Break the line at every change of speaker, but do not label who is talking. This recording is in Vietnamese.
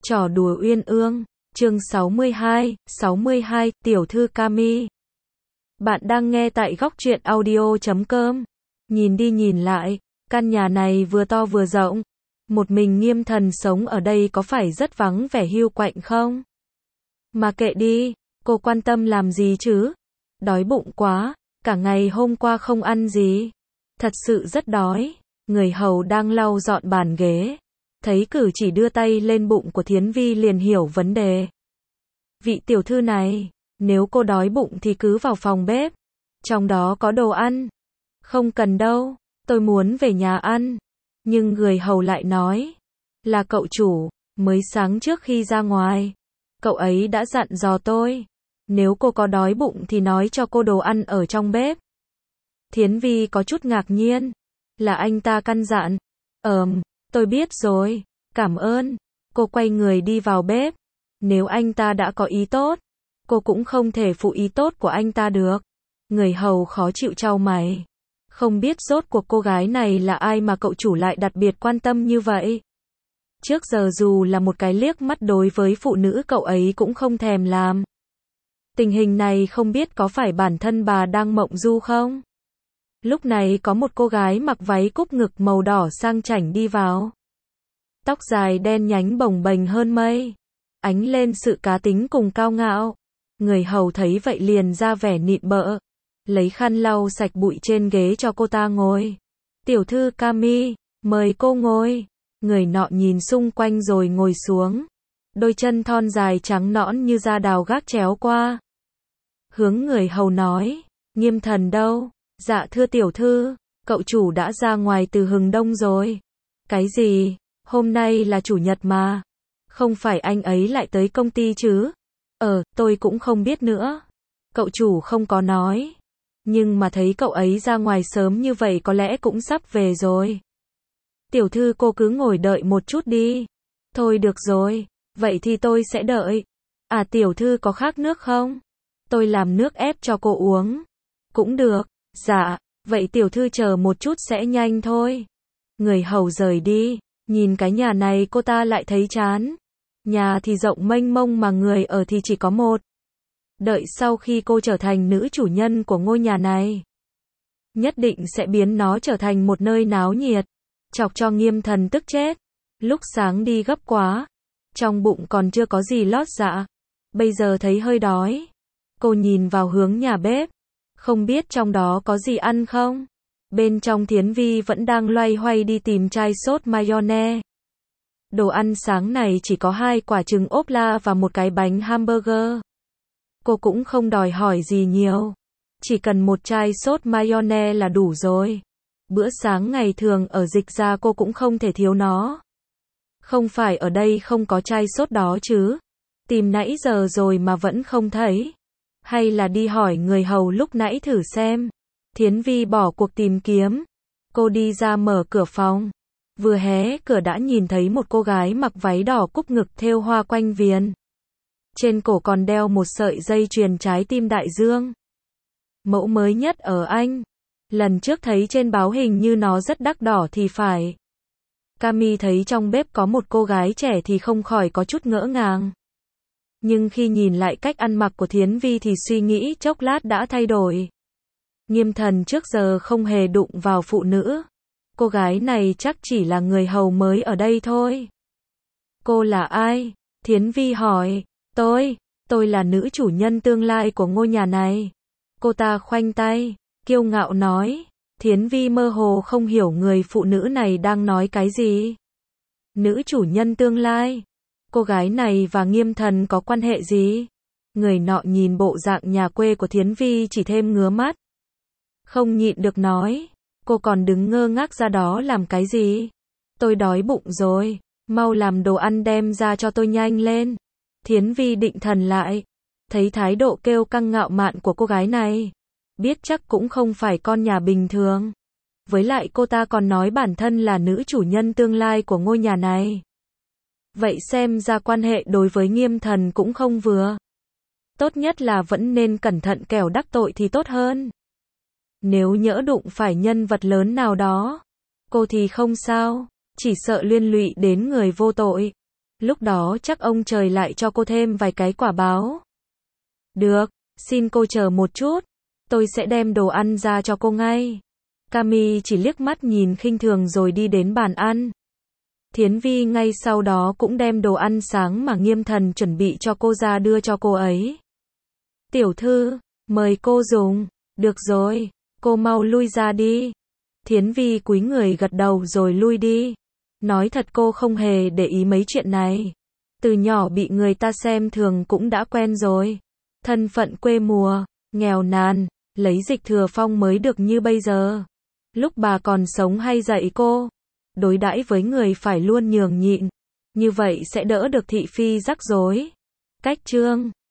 Trò đùa uyên ương, chương 62, tiểu thư Cami. Bạn đang nghe tại góc truyện audio.com. Nhìn đi nhìn lại, căn nhà này vừa to vừa rộng. Một mình Nghiêm Thần sống ở đây có phải rất vắng vẻ hiu quạnh không? Mà kệ đi, cô quan tâm làm gì chứ? Đói bụng quá, cả ngày hôm qua không ăn gì. Thật sự rất đói. Người hầu đang lau dọn bàn ghế. Thấy cử chỉ đưa tay lên bụng của Thiến Vi liền hiểu vấn đề. Vị tiểu thư này, nếu cô đói bụng thì cứ vào phòng bếp. Trong đó có đồ ăn. Không cần đâu, tôi muốn về nhà ăn. Nhưng người hầu lại nói, là cậu chủ, mới sáng trước khi ra ngoài. Cậu ấy đã dặn dò tôi. Nếu cô có đói bụng thì nói cho cô đồ ăn ở trong bếp. Thiến Vi có chút ngạc nhiên. Là anh ta căn dặn. Tôi biết rồi, cảm ơn. Cô quay người đi vào bếp. Nếu anh ta đã có ý tốt, cô cũng không thể phụ ý tốt của anh ta được. Người hầu khó chịu chau mày. Không biết rốt cuộc cô gái này là ai mà cậu chủ lại đặc biệt quan tâm như vậy. Trước giờ dù là một cái liếc mắt đối với phụ nữ cậu ấy cũng không thèm làm. Tình hình này không biết có phải bản thân bà đang mộng du không? Lúc này có một cô gái mặc váy cúc ngực màu đỏ sang chảnh đi vào. Tóc dài đen nhánh bồng bềnh hơn mây, ánh lên sự cá tính cùng cao ngạo. Người hầu thấy vậy liền ra vẻ nịn bợ, lấy khăn lau sạch bụi trên ghế cho cô ta ngồi. Tiểu thư Cami, mời cô ngồi. Người nọ nhìn xung quanh rồi ngồi xuống. Đôi chân thon dài trắng nõn như da đào gác chéo qua. Hướng người hầu nói, Nghiêm Thần đâu? Dạ thưa tiểu thư, cậu chủ đã ra ngoài từ hừng đông rồi. Cái gì? Hôm nay là chủ nhật mà. Không phải anh ấy lại tới công ty chứ? Tôi cũng không biết nữa. Cậu chủ không có nói. Nhưng mà thấy cậu ấy ra ngoài sớm như vậy có lẽ cũng sắp về rồi. Tiểu thư cô cứ ngồi đợi một chút đi. Thôi được rồi, vậy thì tôi sẽ đợi. À tiểu thư có khát nước không? Tôi làm nước ép cho cô uống. Cũng được. Dạ, vậy tiểu thư chờ một chút sẽ nhanh thôi. Người hầu rời đi, nhìn cái nhà này cô ta lại thấy chán. Nhà thì rộng mênh mông mà người ở thì chỉ có một. Đợi sau khi cô trở thành nữ chủ nhân của ngôi nhà này, nhất định sẽ biến nó trở thành một nơi náo nhiệt. Chọc cho Nghiêm Thần tức chết. Lúc sáng đi gấp quá, trong bụng còn chưa có gì lót dạ. Bây giờ thấy hơi đói. Cô nhìn vào hướng nhà bếp. Không biết trong đó có gì ăn không? Bên trong Thiến Vi vẫn đang loay hoay đi tìm chai sốt mayonnaise. Đồ ăn sáng này chỉ có 2 quả trứng ốp la và một cái bánh hamburger. Cô cũng không đòi hỏi gì nhiều. Chỉ cần một chai sốt mayonnaise là đủ rồi. Bữa sáng ngày thường ở Dịch Gia cô cũng không thể thiếu nó. Không phải ở đây không có chai sốt đó chứ? Tìm nãy giờ rồi mà vẫn không thấy. Hay là đi hỏi người hầu lúc nãy thử xem. Thiến Vi bỏ cuộc tìm kiếm. Cô đi ra mở cửa phòng. Vừa hé cửa đã nhìn thấy một cô gái mặc váy đỏ cúc ngực thêu hoa quanh viền. Trên cổ còn đeo một sợi dây chuyền trái tim đại dương. Mẫu mới nhất ở Anh. Lần trước thấy trên báo hình như nó rất đắt đỏ thì phải. Cami thấy trong bếp có một cô gái trẻ thì không khỏi có chút ngỡ ngàng. Nhưng khi nhìn lại cách ăn mặc của Thiến Vi thì suy nghĩ chốc lát đã thay đổi. Nghiêm Thần trước giờ không hề đụng vào phụ nữ. Cô gái này chắc chỉ là người hầu mới ở đây thôi. Cô là ai? Thiến Vi hỏi. Tôi là nữ chủ nhân tương lai của ngôi nhà này. Cô ta khoanh tay, kiêu ngạo nói. Thiến Vi mơ hồ không hiểu người phụ nữ này đang nói cái gì. Nữ chủ nhân tương lai? Cô gái này và Nghiêm Thần có quan hệ gì? Người nọ nhìn bộ dạng nhà quê của Thiến Vi chỉ thêm ngứa mắt. Không nhịn được nói. Cô còn đứng ngơ ngác ra đó làm cái gì? Tôi đói bụng rồi. Mau làm đồ ăn đem ra cho tôi nhanh lên. Thiến Vi định thần lại. Thấy thái độ kêu căng ngạo mạn của cô gái này. Biết chắc cũng không phải con nhà bình thường. Với lại cô ta còn nói bản thân là nữ chủ nhân tương lai của ngôi nhà này. Vậy xem ra quan hệ đối với Nghiêm Thần cũng không vừa. Tốt nhất là vẫn nên cẩn thận kẻo đắc tội thì tốt hơn. Nếu nhỡ đụng phải nhân vật lớn nào đó, cô thì không sao, chỉ sợ liên lụy đến người vô tội. Lúc đó chắc ông trời lại cho cô thêm vài cái quả báo. Được, xin cô chờ một chút, tôi sẽ đem đồ ăn ra cho cô ngay. Cami chỉ liếc mắt nhìn khinh thường rồi đi đến bàn ăn. Thiến Vi ngay sau đó cũng đem đồ ăn sáng mà Nghiêm Thần chuẩn bị cho cô ra đưa cho cô ấy. Tiểu thư, mời cô dùng. Được rồi, cô mau lui ra đi. Thiến Vi cúi người gật đầu rồi lui đi. Nói thật cô không hề để ý mấy chuyện này. Từ nhỏ bị người ta xem thường cũng đã quen rồi. Thân phận quê mùa, nghèo nàn, lấy Dịch Thừa Phong mới được như bây giờ. Lúc bà còn sống hay dạy cô, đối đãi với người phải luôn nhường nhịn, như vậy sẽ đỡ được thị phi rắc rối. Cách chương